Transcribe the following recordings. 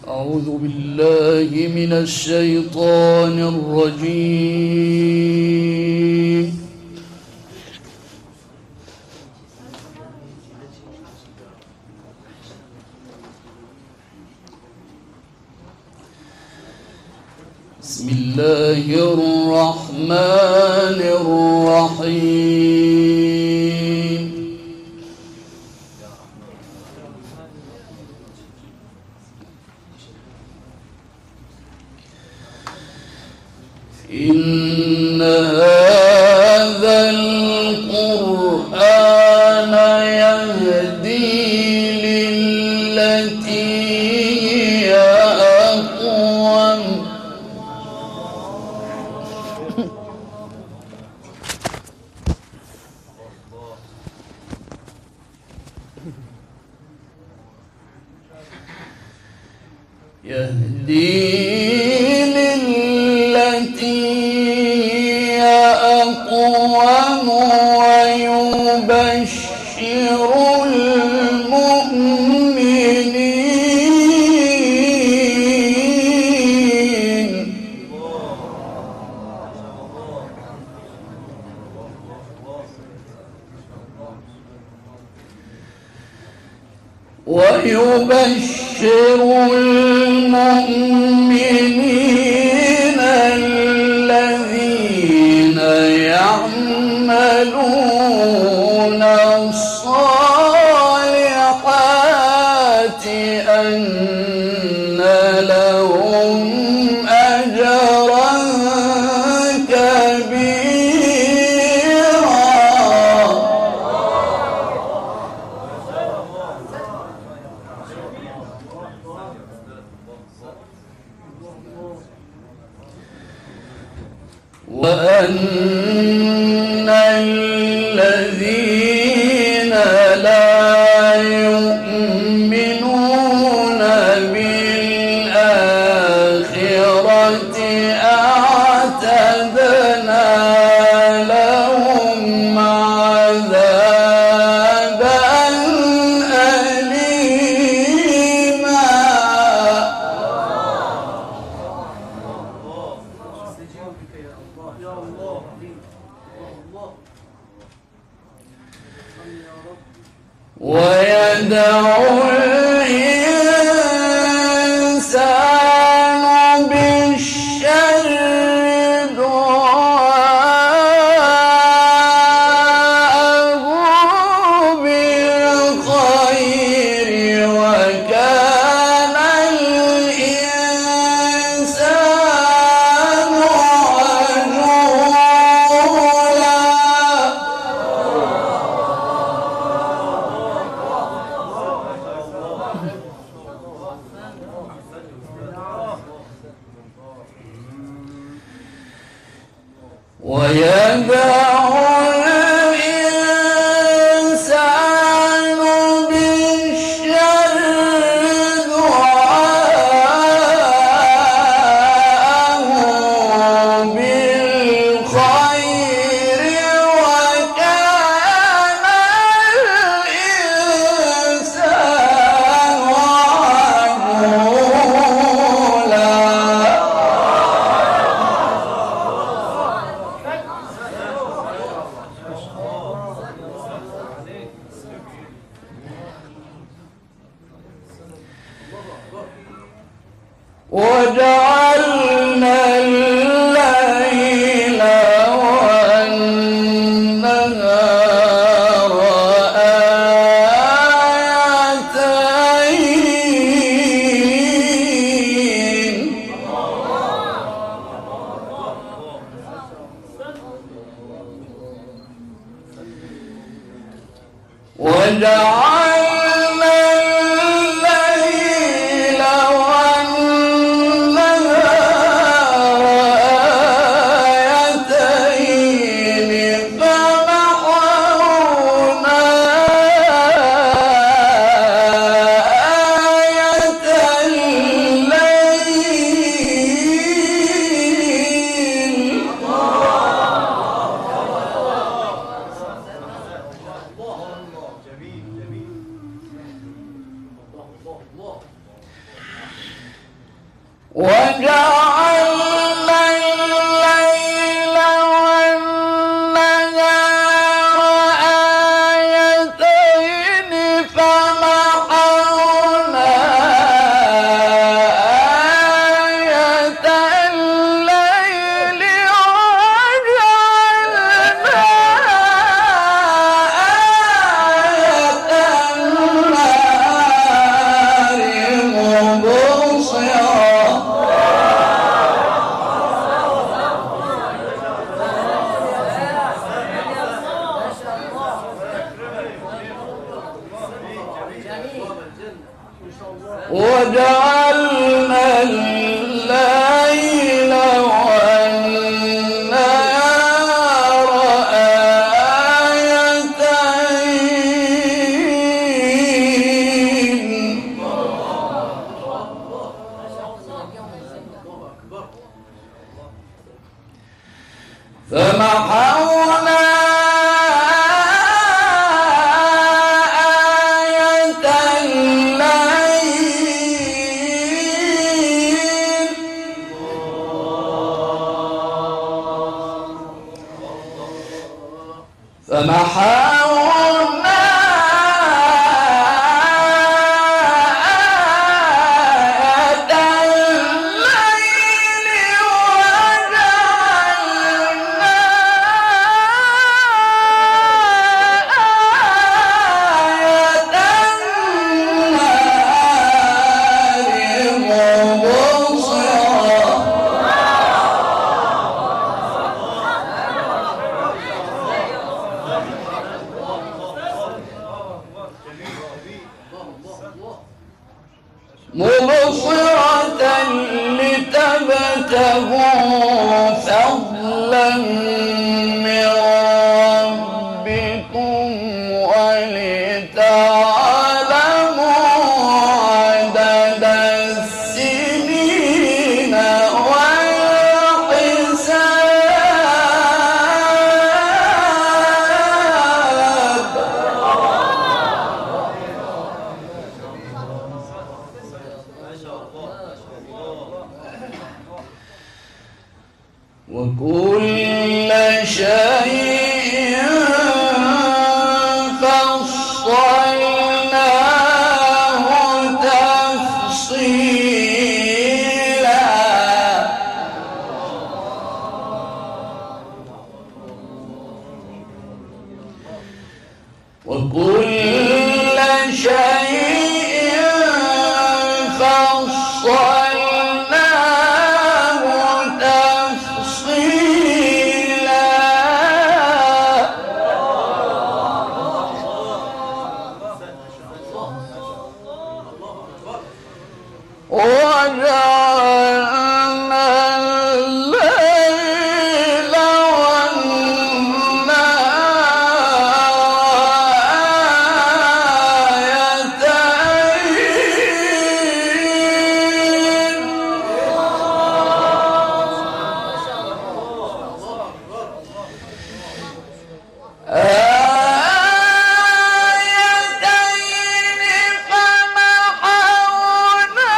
أعوذ بالله من الشيطان الرجيم. بسم الله الرحمن الرحيم. إن هذا القرآن يهدي للتي هي أقوم. يهدي أقوم ويبشر المؤمنين الذين يعملون الصالحات أن لهم أجرا كبيرا. وأن الذين لا يؤمنون بالآخرة أعتدنا لهم عذابا أليما. ويدعو الإنسان بالشر دعاءه بالخير وكان الإنسان عجولا. ويدعو الإنسان بالشر دعاءه بالخير وكان الإنسان عجولا. وجعلنا الليل والنهار آيتين وجعلنا الليل والنهار وجعلنا الليل والنهار آيتين فمحونا آية الليل وجعلنا آية النهار مبصرة. وجعلنا الليل والنهار آيتين فمحونا آية الليل فمحونا آية الليل وجعلنا آية النهار مبصرة. مبصرة لتبتغوا فضلا من ربكم ولتعلموا عدد السنين والحساب. وكل شيء فصلناه تفصيلا. وكل شيء فصلناه تفصيلا. وجعلنا الليل والنهار آيتين فمحونا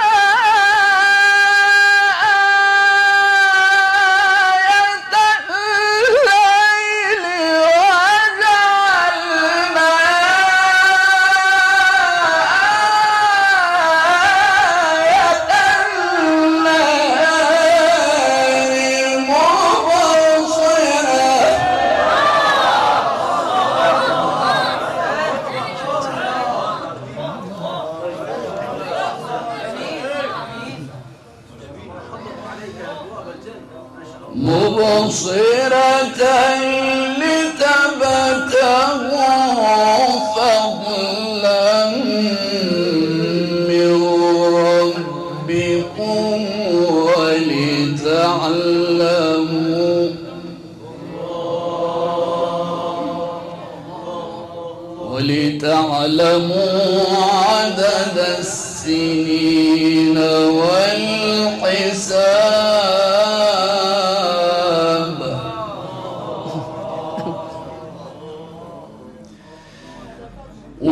مبصرة لتبتغوا فضلا من ربكم ولتعلموا عدد السنين والحساب.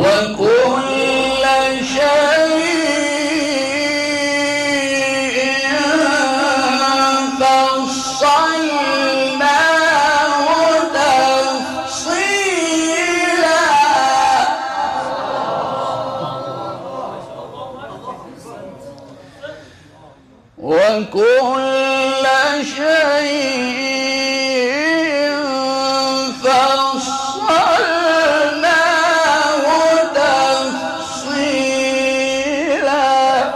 وكل شيء وكل شيء فصلناه تفصيلا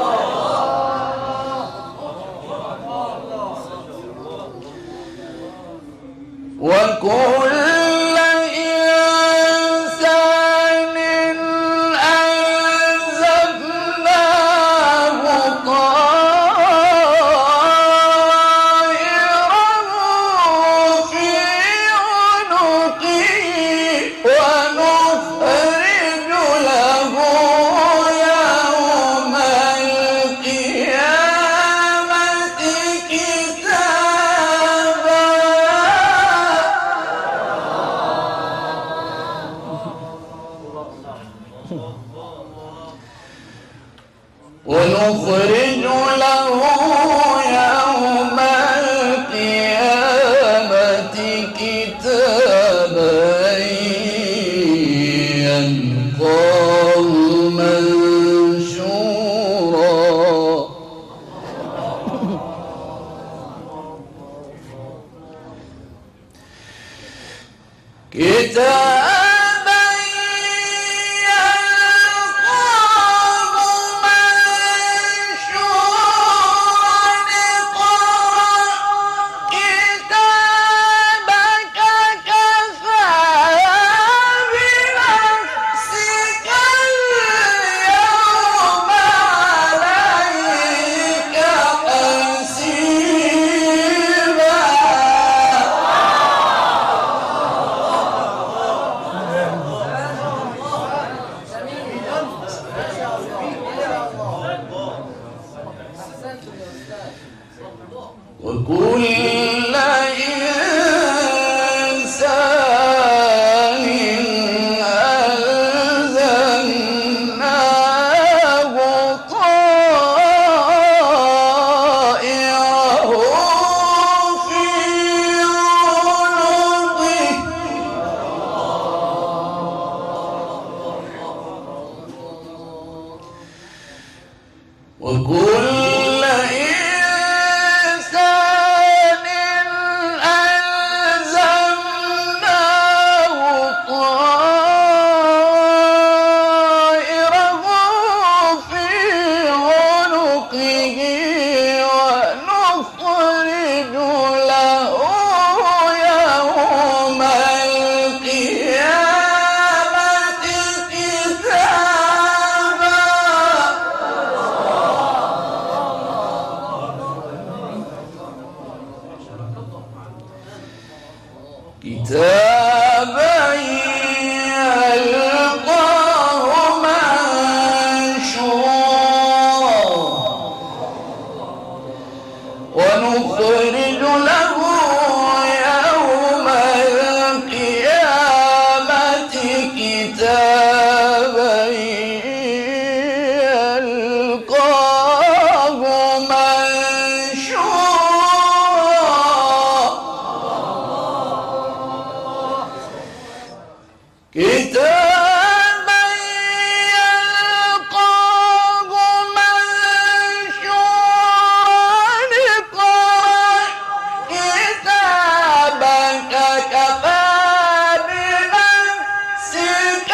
وكل إنسان ألزمناه طائره في عنقه ونخرج له يوم القيامة كتابا ونخرج له يوم القيامة كتابا يلقاه منشورا كتابا يلقاه منشورا اقرأ كتابك كفى بنفسك اليوم عليك حسيبا وكل إنسان ألزمناه طائره في عنقه وكل إنسان ألزمناه طائره في عنقه ونخرج له يوم القيامة كتابا يلقاه منشورا ونخرج له يوم القيامة كتابا يلقاه منشورا كتابا يلقاه منشورا اقرأ كتابك كفى بنفسك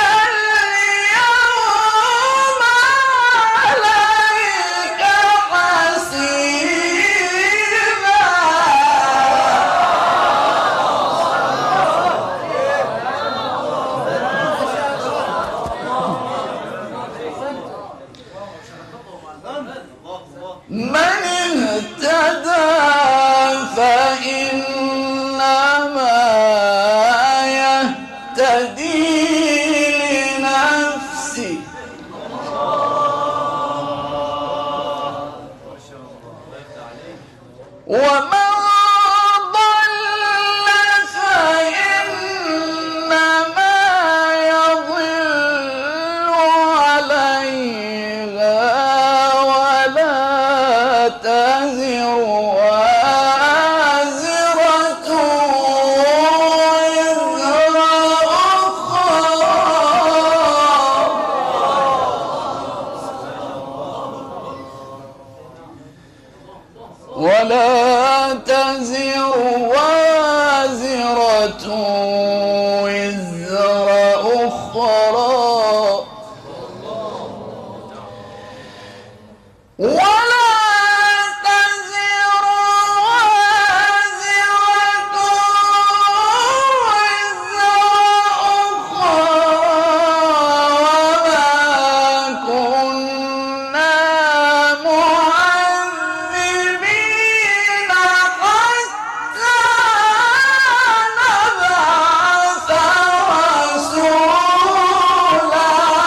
اليوم عليك حسيبا من اهتدى فإنما يهتدي لنفسه ومن ضل فإنما يضل عليها ولا تزر وازرة وزر أخرى ولا تزر وازرة وزر أخرى وما كنا معذبين حتى نبعث رسولا.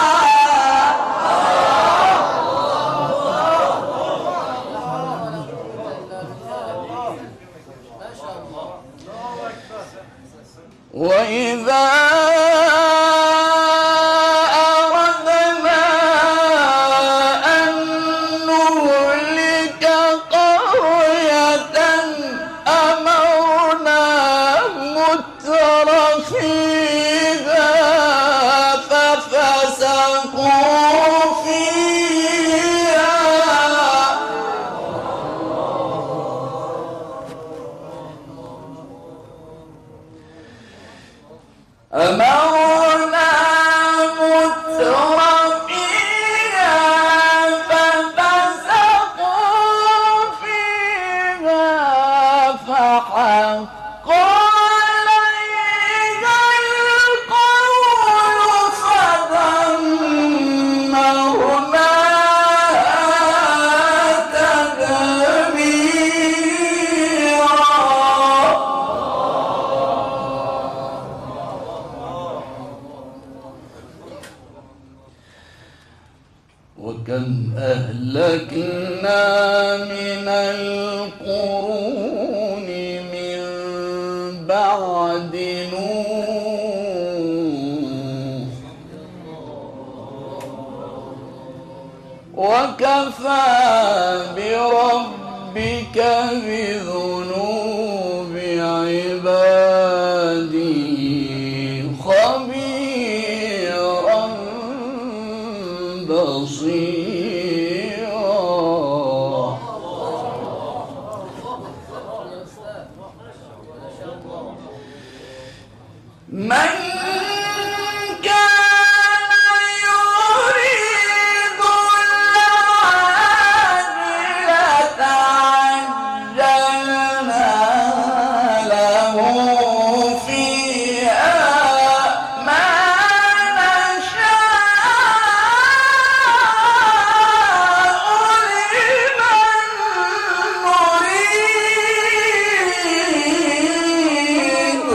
وإذا أردنا أن نهلك قرية أمرنا متر فيها ففسقوا فيها أمرنا متر فيها ففسقوا فيها فحق عليها القول فدمرناها تدميرا. وكم أهلكنا من القرون من بعد نوح وكفى بربك بذنوب عباده خبيرا بصيرا. من كان يريد العاجلة عجلنا له فيها ما نشاء لمن نريد.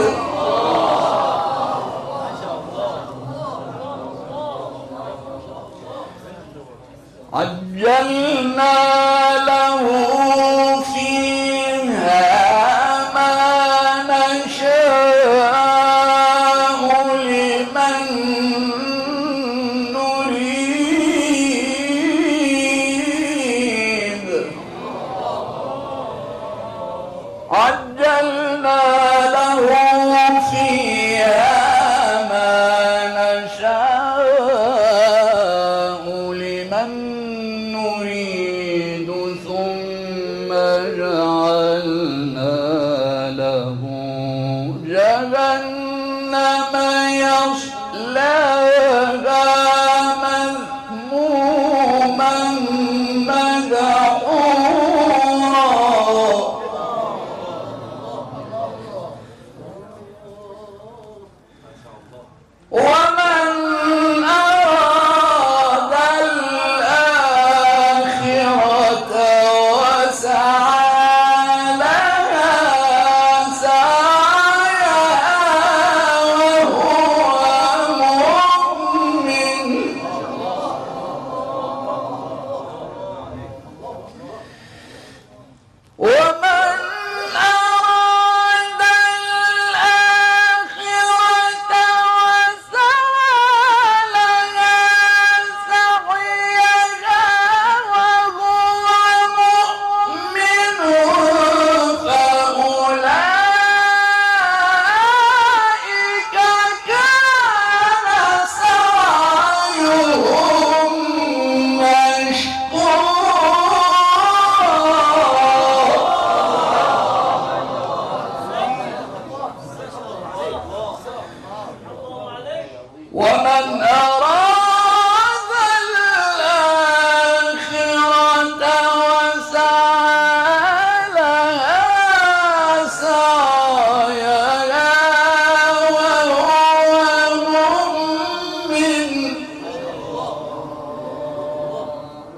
عجلنا له فيها ما نشاء لمن نريد. عجلنا له فيها ما نشاء لمن نريد ثم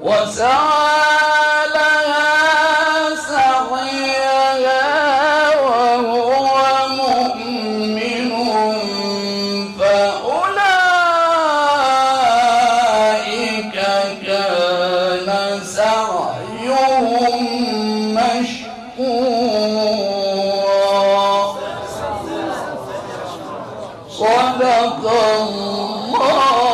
وسعى لها سعيها وهو مؤمن فأولئك كان سعيهم مشكورا. صدق الله